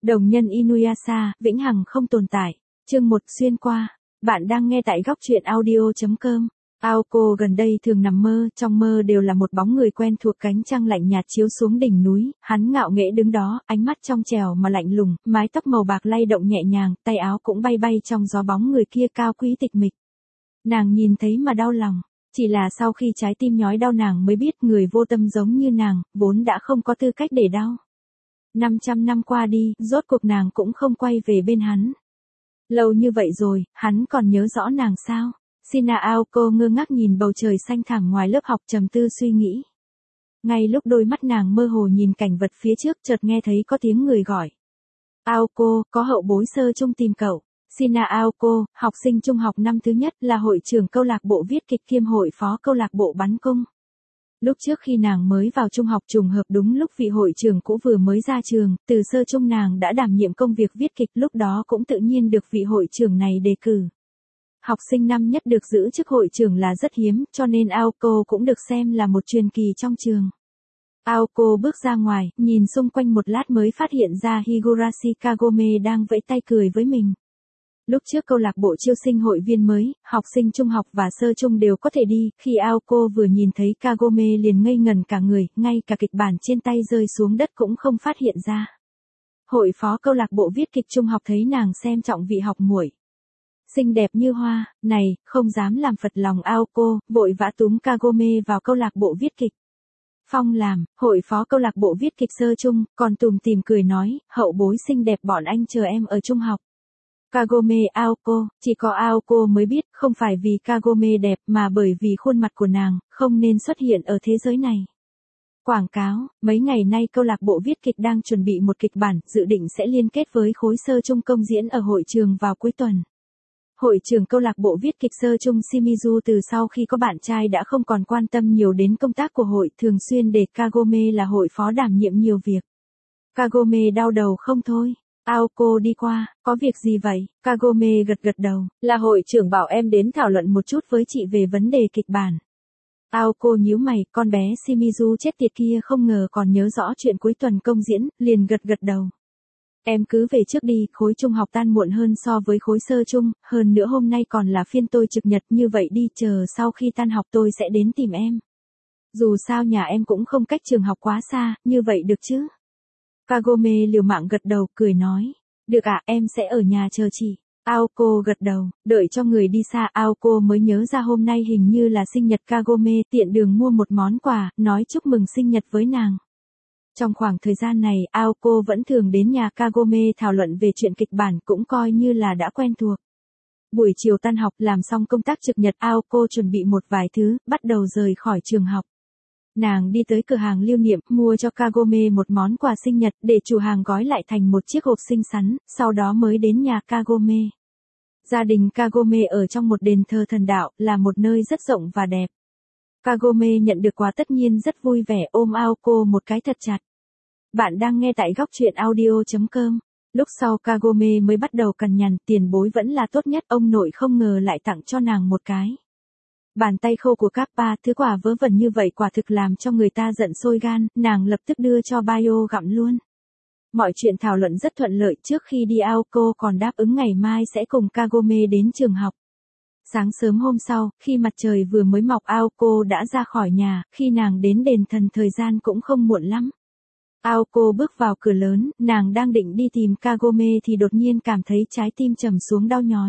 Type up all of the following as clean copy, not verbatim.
Đồng nhân Inuyasha, vĩnh hằng không tồn tại. Chương 1 xuyên qua. Bạn đang nghe tại góc truyện audio.com. Aoko gần đây thường nằm mơ, trong mơ đều là một bóng người quen thuộc, cánh trăng lạnh nhạt chiếu xuống đỉnh núi, hắn ngạo nghễ đứng đó, ánh mắt trong trẻo mà lạnh lùng, mái tóc màu bạc lay động nhẹ nhàng, tay áo cũng bay bay trong gió, bóng người kia cao quý tịch mịch. Nàng nhìn thấy mà đau lòng, chỉ là sau khi trái tim nhói đau nàng mới biết người vô tâm giống như nàng, vốn đã không có tư cách để đau. 500 năm qua đi, rốt cuộc nàng cũng không quay về bên hắn. Lâu như vậy rồi, hắn còn nhớ rõ nàng sao? Shina Aoko ngơ ngác nhìn bầu trời xanh thẳm ngoài lớp học, trầm tư suy nghĩ. Ngay lúc đôi mắt nàng mơ hồ nhìn cảnh vật phía trước, chợt nghe thấy có tiếng người gọi. Aoko, có hậu bối sơ trung tìm cậu. Shina Aoko, học sinh trung học năm thứ nhất, là hội trưởng câu lạc bộ viết kịch kiêm hội phó câu lạc bộ bắn cung. Lúc trước khi nàng mới vào trung học, trùng hợp đúng lúc vị hội trưởng cũ vừa mới ra trường, từ sơ trung nàng đã đảm nhiệm công việc viết kịch, lúc đó cũng tự nhiên được vị hội trưởng này đề cử. Học sinh năm nhất được giữ chức hội trưởng là rất hiếm, cho nên Aoko cũng được xem là một truyền kỳ trong trường. Aoko bước ra ngoài, nhìn xung quanh một lát mới phát hiện ra Higurashi Kagome đang vẫy tay cười với mình. Lúc trước câu lạc bộ chiêu sinh hội viên mới, học sinh trung học và sơ trung đều có thể đi, khi Aoko vừa nhìn thấy Kagome liền ngây ngẩn cả người, ngay cả kịch bản trên tay rơi xuống đất cũng không phát hiện ra. Hội phó câu lạc bộ viết kịch trung học thấy nàng xem trọng vị học muội xinh đẹp như hoa, này, không dám làm phật lòng Aoko, vội vã túm Kagome vào câu lạc bộ viết kịch. Phong làm, hội phó câu lạc bộ viết kịch sơ trung, còn tùm tìm cười nói, hậu bối xinh đẹp bọn anh chờ em ở trung học. Kagome Aoko, chỉ có Aoko mới biết, không phải vì Kagome đẹp mà bởi vì khuôn mặt của nàng, không nên xuất hiện ở thế giới này. Quảng cáo, mấy ngày nay câu lạc bộ viết kịch đang chuẩn bị một kịch bản, dự định sẽ liên kết với khối sơ trung công diễn ở hội trường vào cuối tuần. Hội trưởng câu lạc bộ viết kịch sơ trung Shimizu từ sau khi có bạn trai đã không còn quan tâm nhiều đến công tác của hội, thường xuyên để Kagome là hội phó đảm nhiệm nhiều việc. Kagome đau đầu không thôi. Aoko đi qua, có việc gì vậy? Kagome gật gật đầu, là hội trưởng bảo em đến thảo luận một chút với chị về vấn đề kịch bản. Aoko nhíu mày, con bé Shimizu chết tiệt kia không ngờ còn nhớ rõ chuyện cuối tuần công diễn, liền gật gật đầu. Em cứ về trước đi, khối trung học tan muộn hơn so với khối sơ trung, hơn nữa hôm nay còn là phiên tôi trực nhật, như vậy đi, chờ sau khi tan học tôi sẽ đến tìm em. Dù sao nhà em cũng không cách trường học quá xa, như vậy được chứ? Kagome liều mạng gật đầu, cười nói. Được ạ, em sẽ ở nhà chờ chị. Aoko gật đầu, đợi cho người đi xa, Aoko mới nhớ ra hôm nay hình như là sinh nhật Kagome, tiện đường mua một món quà, nói chúc mừng sinh nhật với nàng. Trong khoảng thời gian này, Aoko vẫn thường đến nhà Kagome thảo luận về chuyện kịch bản, cũng coi như là đã quen thuộc. Buổi chiều tan học, làm xong công tác trực nhật, Aoko chuẩn bị một vài thứ, bắt đầu rời khỏi trường học. Nàng đi tới cửa hàng lưu niệm, mua cho Kagome một món quà sinh nhật, để chủ hàng gói lại thành một chiếc hộp xinh xắn, sau đó mới đến nhà Kagome. Gia đình Kagome ở trong một đền thờ thần đạo, là một nơi rất rộng và đẹp. Kagome nhận được quà tất nhiên rất vui vẻ, ôm Aoko một cái thật chặt. Bạn đang nghe tại góc truyện audio.com. Lúc sau Kagome mới bắt đầu cằn nhằn, tiền bối vẫn là tốt nhất, ông nội không ngờ lại tặng cho nàng một cái. Bàn tay khô của Kappa, thứ quà vớ vẩn như vậy quả thực làm cho người ta giận sôi gan, nàng lập tức đưa cho Bayo gặm luôn. Mọi chuyện thảo luận rất thuận lợi, trước khi đi Aoko còn đáp ứng ngày mai sẽ cùng Kagome đến trường học. Sáng sớm hôm sau, khi mặt trời vừa mới mọc, Aoko đã ra khỏi nhà, khi nàng đến đền thần thời gian cũng không muộn lắm. Aoko bước vào cửa lớn, nàng đang định đi tìm Kagome thì đột nhiên cảm thấy trái tim trầm xuống đau nhói.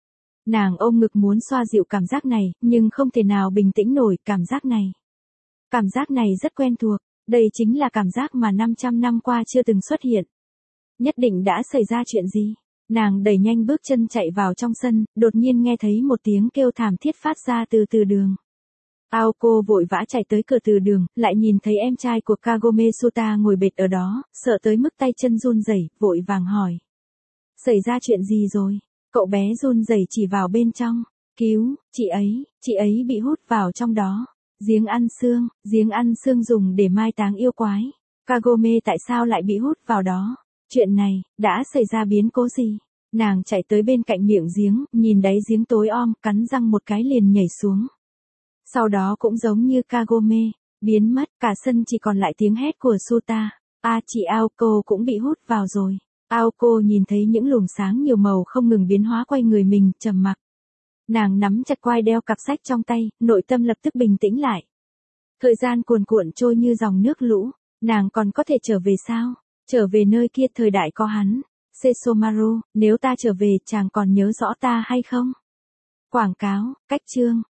Nàng ôm ngực muốn xoa dịu cảm giác này, nhưng không thể nào bình tĩnh nổi cảm giác này. Cảm giác này rất quen thuộc, đây chính là cảm giác mà 500 năm qua chưa từng xuất hiện. Nhất định đã xảy ra chuyện gì? Nàng đẩy nhanh bước chân chạy vào trong sân, đột nhiên nghe thấy một tiếng kêu thảm thiết phát ra từ từ đường. Aoko vội vã chạy tới cửa từ đường, lại nhìn thấy em trai của Kagome Suta ngồi bệt ở đó, sợ tới mức tay chân run rẩy, vội vàng hỏi. Xảy ra chuyện gì rồi? Cậu bé run rẩy chỉ vào bên trong. Cứu, chị ấy bị hút vào trong đó. Giếng ăn xương dùng để mai táng yêu quái. Kagome tại sao lại bị hút vào đó? Chuyện này, đã xảy ra biến cố gì? Nàng chạy tới bên cạnh miệng giếng, nhìn đáy giếng tối om, cắn răng một cái liền nhảy xuống. Sau đó cũng giống như Kagome, biến mất, cả sân chỉ còn lại tiếng hét của Suta. Chị Aoko cũng bị hút vào rồi. Aoko nhìn thấy những luồng sáng nhiều màu không ngừng biến hóa quanh người mình, trầm mặc. Nàng nắm chặt quai đeo cặp sách trong tay, nội tâm lập tức bình tĩnh lại. Thời gian cuồn cuộn trôi như dòng nước lũ, nàng còn có thể trở về sao? Trở về nơi kia thời đại có hắn. Sesomaru, nếu ta trở về chàng còn nhớ rõ ta hay không? Quảng cáo, cách chương.